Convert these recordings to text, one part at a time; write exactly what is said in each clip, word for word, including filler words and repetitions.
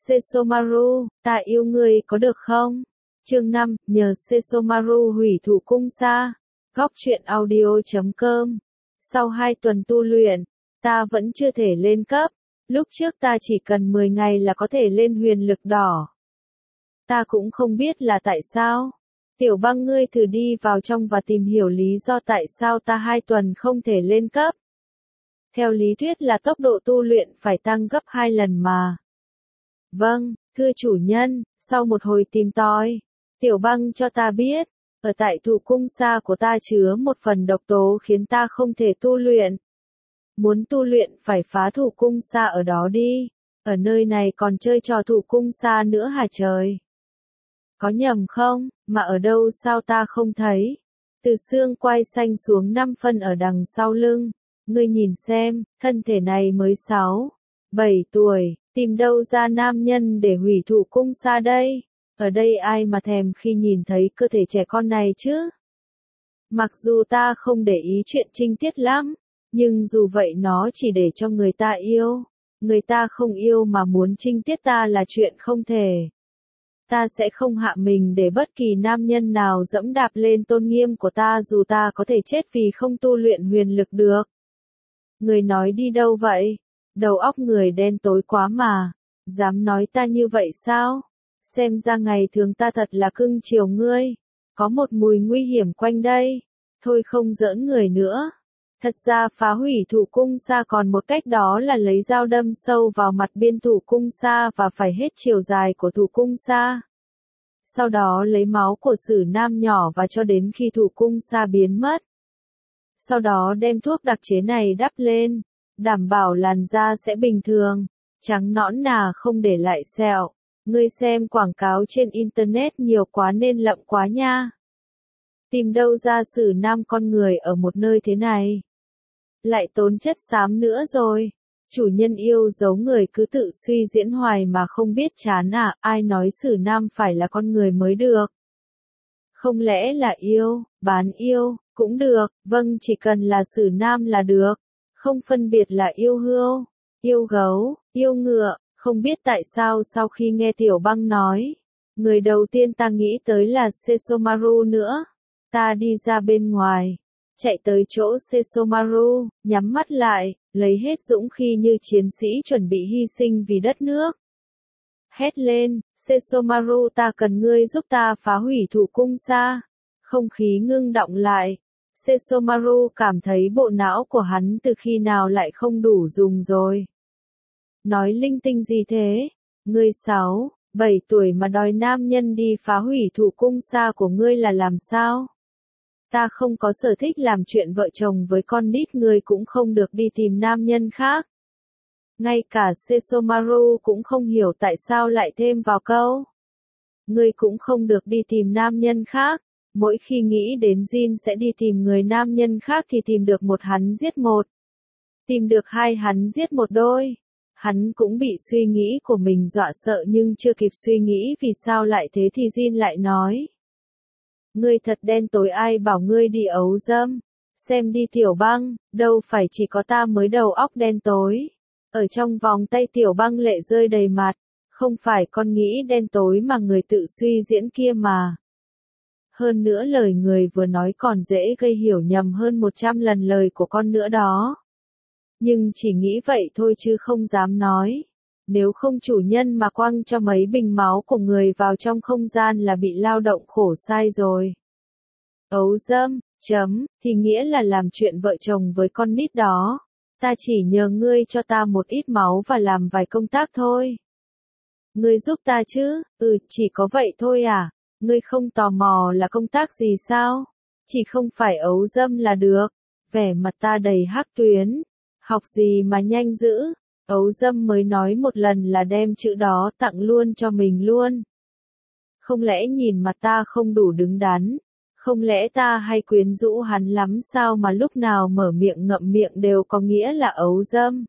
Sesomaru, ta yêu ngươi có được không? Chương năm, nhờ Sesomaru hủy thủ cung sa. Góc truyện audio chấm com. Sau hai tuần tu luyện, ta vẫn chưa thể lên cấp. Lúc trước ta chỉ cần mười ngày là có thể lên huyền lực đỏ. Ta cũng không biết là tại sao. Tiểu Băng, ngươi thử đi vào trong và tìm hiểu lý do tại sao ta hai tuần không thể lên cấp. Theo lý thuyết là tốc độ tu luyện phải tăng gấp hai lần mà. Vâng, thưa chủ nhân, sau một hồi tìm tòi, Tiểu Băng cho ta biết, ở tại thủ cung sa của ta chứa một phần độc tố khiến ta không thể tu luyện. Muốn tu luyện phải phá thủ cung sa ở đó đi, ở nơi này còn chơi trò thủ cung sa nữa hả trời? Có nhầm không, mà ở đâu sao ta không thấy? Từ xương quai xanh xuống năm phân ở đằng sau lưng, ngươi nhìn xem, thân thể này mới sáu, bảy tuổi, tìm đâu ra nam nhân để hủy thủ cung sa đây? Ở đây ai mà thèm khi nhìn thấy cơ thể trẻ con này chứ? Mặc dù ta không để ý chuyện trinh tiết lắm, nhưng dù vậy nó chỉ để cho người ta yêu. Người ta không yêu mà muốn trinh tiết ta là chuyện không thể. Ta sẽ không hạ mình để bất kỳ nam nhân nào dẫm đạp lên tôn nghiêm của ta dù ta có thể chết vì không tu luyện huyền lực được. Người nói đi đâu vậy? Đầu óc người đen tối quá mà. Dám nói ta như vậy sao? Xem ra ngày thường ta thật là cưng chiều ngươi. Có một mùi nguy hiểm quanh đây. Thôi không giỡn người nữa. Thật ra phá hủy thủ cung sa còn một cách, đó là lấy dao đâm sâu vào mặt biên thủ cung sa và phải hết chiều dài của thủ cung sa. Sau đó lấy máu của sử nam nhỏ và cho đến khi thủ cung sa biến mất. Sau đó đem thuốc đặc chế này đắp lên, đảm bảo làn da sẽ bình thường, trắng nõn nà không để lại sẹo. Ngươi xem quảng cáo trên internet nhiều quá nên lậm quá nha. Tìm đâu ra sử nam con người ở một nơi thế này? Lại tốn chất xám nữa rồi. Chủ nhân yêu dấu người cứ tự suy diễn hoài mà không biết chán à, ai nói sử nam phải là con người mới được. Không lẽ là yêu, bán yêu, cũng được, vâng chỉ cần là sử nam là được. Không phân biệt là yêu hươu, yêu gấu, yêu ngựa, không biết tại sao sau khi nghe Tiểu Băng nói, người đầu tiên ta nghĩ tới là Sesomaru nữa. Ta đi ra bên ngoài, chạy tới chỗ Sesomaru, nhắm mắt lại, lấy hết dũng khí như chiến sĩ chuẩn bị hy sinh vì đất nước. Hét lên, Sesomaru, ta cần ngươi giúp ta phá hủy thủ cung sa. Không khí ngưng đọng lại. Sesomaru cảm thấy bộ não của hắn từ khi nào lại không đủ dùng rồi. Nói linh tinh gì thế? Ngươi sáu, bảy tuổi mà đòi nam nhân đi phá hủy thủ cung sa của ngươi là làm sao? Ta không có sở thích làm chuyện vợ chồng với con nít, ngươi cũng không được đi tìm nam nhân khác. Ngay cả Sesomaru cũng không hiểu tại sao lại thêm vào câu. Ngươi cũng không được đi tìm nam nhân khác. Mỗi khi nghĩ đến Jin sẽ đi tìm người nam nhân khác thì tìm được một hắn giết một. Tìm được hai hắn giết một đôi. Hắn cũng bị suy nghĩ của mình dọa sợ nhưng chưa kịp suy nghĩ vì sao lại thế thì Jin lại nói. Ngươi thật đen tối, ai bảo ngươi đi ấu dâm. Xem đi Tiểu Băng, đâu phải chỉ có ta mới đầu óc đen tối. Ở trong vòng tay Tiểu Băng lệ rơi đầy mặt. Không phải con nghĩ đen tối mà người tự suy diễn kia mà. Hơn nữa lời người vừa nói còn dễ gây hiểu nhầm hơn một trăm lần lời của con nữa đó. Nhưng chỉ nghĩ vậy thôi chứ không dám nói. Nếu không chủ nhân mà quăng cho mấy bình máu của người vào trong không gian là bị lao động khổ sai rồi. Ấu dâm, chấm, thì nghĩa là làm chuyện vợ chồng với con nít đó. Ta chỉ nhờ ngươi cho ta một ít máu và làm vài công tác thôi. Ngươi giúp ta chứ? Ừ, chỉ có vậy thôi à? Ngươi không tò mò là công tác gì sao? Chỉ không phải ấu dâm là được. Vẻ mặt ta đầy hắc tuyến. Học gì mà nhanh dữ? Ấu dâm mới nói một lần là đem chữ đó tặng luôn cho mình luôn. Không lẽ nhìn mặt ta không đủ đứng đắn? Không lẽ ta hay quyến rũ hắn lắm sao mà lúc nào mở miệng ngậm miệng đều có nghĩa là ấu dâm?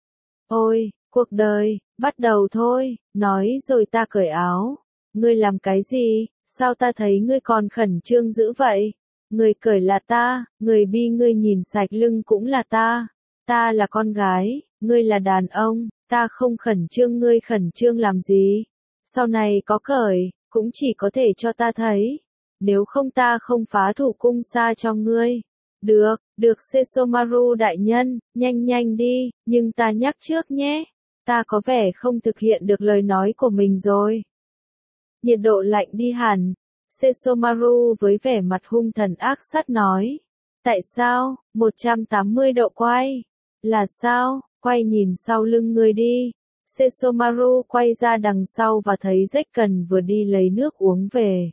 Ôi, cuộc đời, bắt đầu thôi, nói rồi ta cởi áo. Ngươi làm cái gì? Sao ta thấy ngươi còn khẩn trương dữ vậy? Người cởi là ta, người bi ngươi nhìn sạch lưng cũng là ta. Ta là con gái, ngươi là đàn ông, ta không khẩn trương ngươi khẩn trương làm gì. Sau này có cởi, cũng chỉ có thể cho ta thấy. Nếu không ta không phá thủ cung xa cho ngươi. Được, được Sesomaru đại nhân, nhanh nhanh đi, nhưng ta nhắc trước nhé. Ta có vẻ không thực hiện được lời nói của mình rồi. Nhiệt độ lạnh đi hẳn. Sesomaru với vẻ mặt hung thần ác sát nói. Tại sao? một trăm tám mươi độ quay. Là sao? Quay nhìn sau lưng ngươi đi. Sesomaru quay ra đằng sau và thấy Zekken vừa đi lấy nước uống về.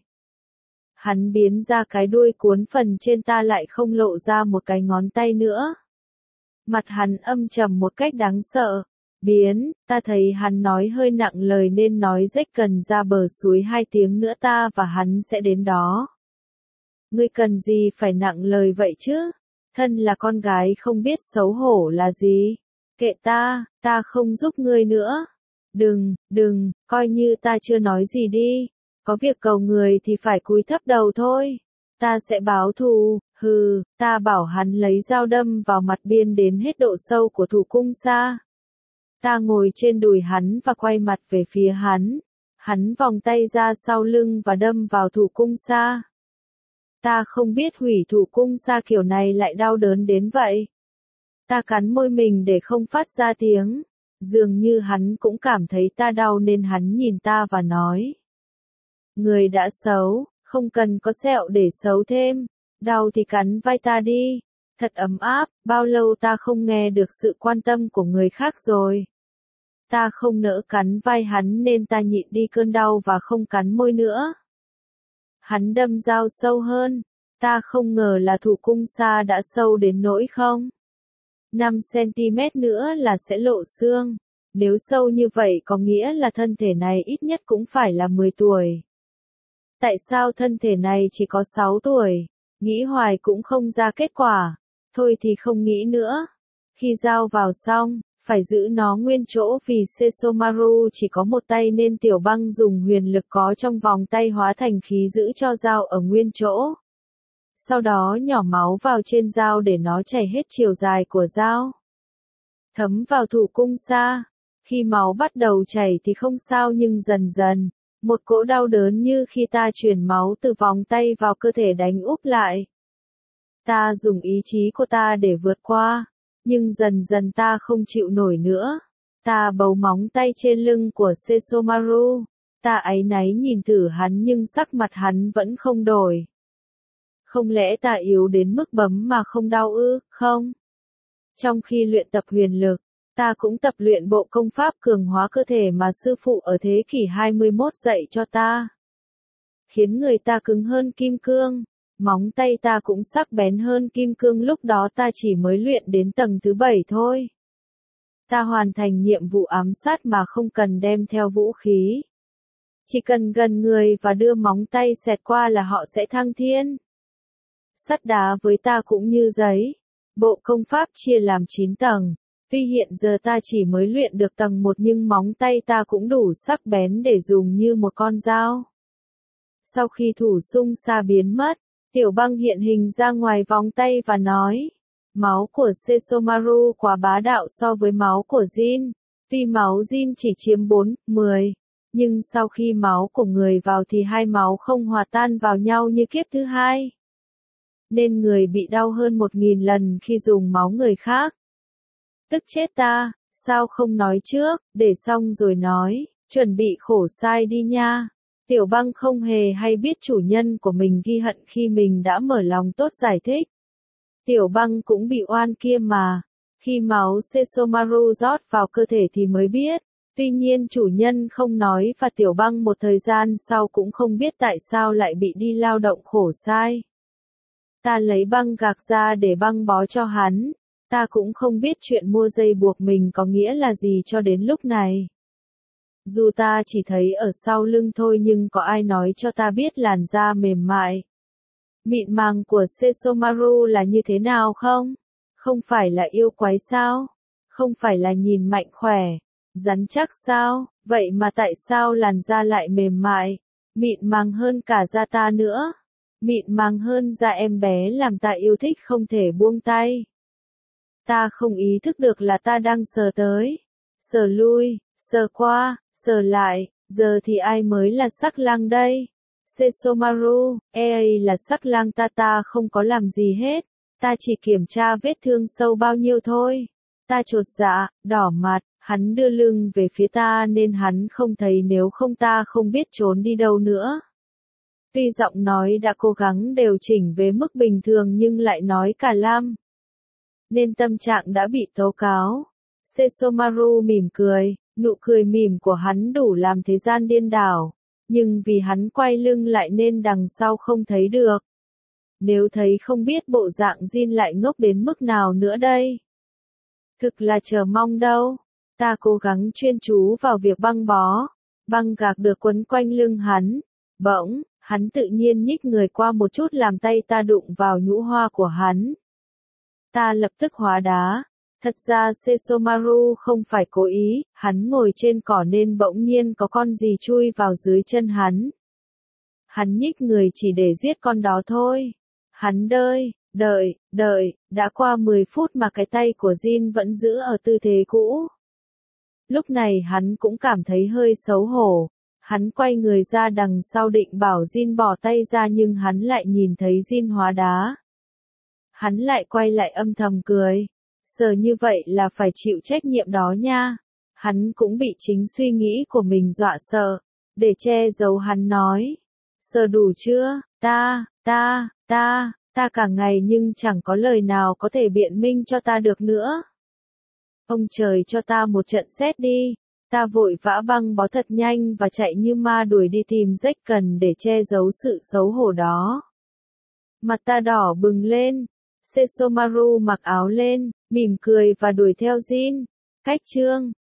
Hắn biến ra cái đuôi cuốn phần trên ta lại không lộ ra một cái ngón tay nữa. Mặt hắn âm trầm một cách đáng sợ. Biến, ta thấy hắn nói hơi nặng lời nên nói Zekken ra bờ suối hai tiếng nữa ta và hắn sẽ đến đó. Ngươi cần gì phải nặng lời vậy chứ? Thân là con gái không biết xấu hổ là gì? Kệ ta, ta không giúp ngươi nữa. Đừng, đừng, coi như ta chưa nói gì đi. Có việc cầu người thì phải cúi thấp đầu thôi. Ta sẽ báo thù, hừ, ta bảo hắn lấy dao đâm vào mặt Biên đến hết độ sâu của thủ cung xa. Ta ngồi trên đùi hắn và quay mặt về phía hắn. Hắn vòng tay ra sau lưng và đâm vào thủ cung xa. Ta không biết hủy thủ cung xa kiểu này lại đau đớn đến vậy. Ta cắn môi mình để không phát ra tiếng. Dường như hắn cũng cảm thấy ta đau nên hắn nhìn ta và nói. Người đã xấu, không cần có sẹo để xấu thêm. Đau thì cắn vai ta đi. Thật ấm áp, bao lâu ta không nghe được sự quan tâm của người khác rồi. Ta không nỡ cắn vai hắn nên ta nhịn đi cơn đau và không cắn môi nữa. Hắn đâm dao sâu hơn. Ta không ngờ là thủ cung xa đã sâu đến nỗi không. năm xăng-ti-mét nữa là sẽ lộ xương. Nếu sâu như vậy có nghĩa là thân thể này ít nhất cũng phải là mười tuổi. Tại sao thân thể này chỉ có sáu tuổi? Nghĩ hoài cũng không ra kết quả. Thôi thì không nghĩ nữa. Khi dao vào xong, phải giữ nó nguyên chỗ vì Sesomaru chỉ có một tay nên Tiểu Băng dùng huyền lực có trong vòng tay hóa thành khí giữ cho dao ở nguyên chỗ. Sau đó nhỏ máu vào trên dao để nó chảy hết chiều dài của dao. Thấm vào thủ cung xa. Khi máu bắt đầu chảy thì không sao nhưng dần dần, một cỗ đau đớn như khi ta truyền máu từ vòng tay vào cơ thể đánh úp lại. Ta dùng ý chí của ta để vượt qua, nhưng dần dần ta không chịu nổi nữa. Ta bấu móng tay trên lưng của Sesomaru. Ta áy náy nhìn thử hắn nhưng sắc mặt hắn vẫn không đổi. Không lẽ ta yếu đến mức bấm mà không đau ư, không? Trong khi luyện tập huyền lực, ta cũng tập luyện bộ công pháp cường hóa cơ thể mà sư phụ ở thế kỷ hai mươi mốt dạy cho ta. Khiến người ta cứng hơn kim cương, móng tay ta cũng sắc bén hơn kim cương lúc đó ta chỉ mới luyện đến tầng thứ bảy thôi. Ta hoàn thành nhiệm vụ ám sát mà không cần đem theo vũ khí. Chỉ cần gần người và đưa móng tay xẹt qua là họ sẽ thăng thiên. Sắt đá với ta cũng như giấy. Bộ công pháp chia làm chín tầng. Tuy hiện giờ ta chỉ mới luyện được tầng một nhưng móng tay ta cũng đủ sắc bén để dùng như một con dao. Sau khi thủ sung xa biến mất, Tiểu Băng hiện hình ra ngoài vòng tay và nói. Máu của Sesomaru quá bá đạo so với máu của Jin. Tuy máu Jin chỉ chiếm bốn, mười. Nhưng sau khi máu của người vào thì hai máu không hòa tan vào nhau như kiếp thứ hai. Nên người bị đau hơn một nghìn lần khi dùng máu người khác. Tức chết ta, sao không nói trước, để xong rồi nói, chuẩn bị khổ sai đi nha. Tiểu Băng không hề hay biết chủ nhân của mình ghi hận khi mình đã mở lòng tốt giải thích. Tiểu Băng cũng bị oan kia mà, khi máu Sesomaru rót vào cơ thể thì mới biết. Tuy nhiên chủ nhân không nói và Tiểu Băng một thời gian sau cũng không biết tại sao lại bị đi lao động khổ sai. Ta lấy băng gạc ra để băng bó cho hắn. Ta cũng không biết chuyện mua dây buộc mình có nghĩa là gì cho đến lúc này. Dù ta chỉ thấy ở sau lưng thôi nhưng có ai nói cho ta biết làn da mềm mại, mịn màng của Sesomaru là như thế nào không? Không phải là yêu quái sao? Không phải là nhìn mạnh khỏe, rắn chắc sao? Vậy mà tại sao làn da lại mềm mại, mịn màng hơn cả da ta nữa? Mịn màng hơn da em bé làm ta yêu thích không thể buông tay. Ta không ý thức được là ta đang sờ tới, sờ lui, sờ qua, sờ lại, giờ thì ai mới là sắc lang đây? Sesomaru, ea là sắc lang ta ta không có làm gì hết, ta chỉ kiểm tra vết thương sâu bao nhiêu thôi. Ta chột dạ, đỏ mặt, hắn đưa lưng về phía ta nên hắn không thấy, nếu không ta không biết trốn đi đâu nữa. Tuy giọng nói đã cố gắng điều chỉnh về mức bình thường nhưng lại nói cả lam, nên tâm trạng đã bị tố cáo. Sesomaru mỉm cười, nụ cười mỉm của hắn đủ làm thế gian điên đảo, nhưng vì hắn quay lưng lại nên đằng sau không thấy được. Nếu thấy không biết bộ dạng Jin lại ngốc đến mức nào nữa đây. Thực là chờ mong đâu. Ta cố gắng chuyên chú vào việc băng bó. Băng gạc được quấn quanh lưng hắn. Bỗng, hắn tự nhiên nhích người qua một chút làm tay ta đụng vào nhũ hoa của hắn. Ta lập tức hóa đá. Thật ra Sesomaru không phải cố ý, hắn ngồi trên cỏ nên bỗng nhiên có con gì chui vào dưới chân hắn. Hắn nhích người chỉ để giết con đó thôi. Hắn đợi, đợi, đợi, đã qua mười phút mà cái tay của Jin vẫn giữ ở tư thế cũ. Lúc này hắn cũng cảm thấy hơi xấu hổ. Hắn quay người ra đằng sau định bảo Jin bỏ tay ra nhưng hắn lại nhìn thấy Jin hóa đá. Hắn lại quay lại âm thầm cười. Giờ như vậy là phải chịu trách nhiệm đó nha. Hắn cũng bị chính suy nghĩ của mình dọa sợ. Để che giấu hắn nói. Giờ đủ chưa, ta, ta, ta, ta cả ngày nhưng chẳng có lời nào có thể biện minh cho ta được nữa. Ông trời cho ta một trận sét đi. Ta vội vã băng bó thật nhanh và chạy như ma đuổi đi tìm Jack cần để che giấu sự xấu hổ đó. Mặt ta đỏ bừng lên. Sesomaru mặc áo lên, mỉm cười và đuổi theo Jin. Cách chương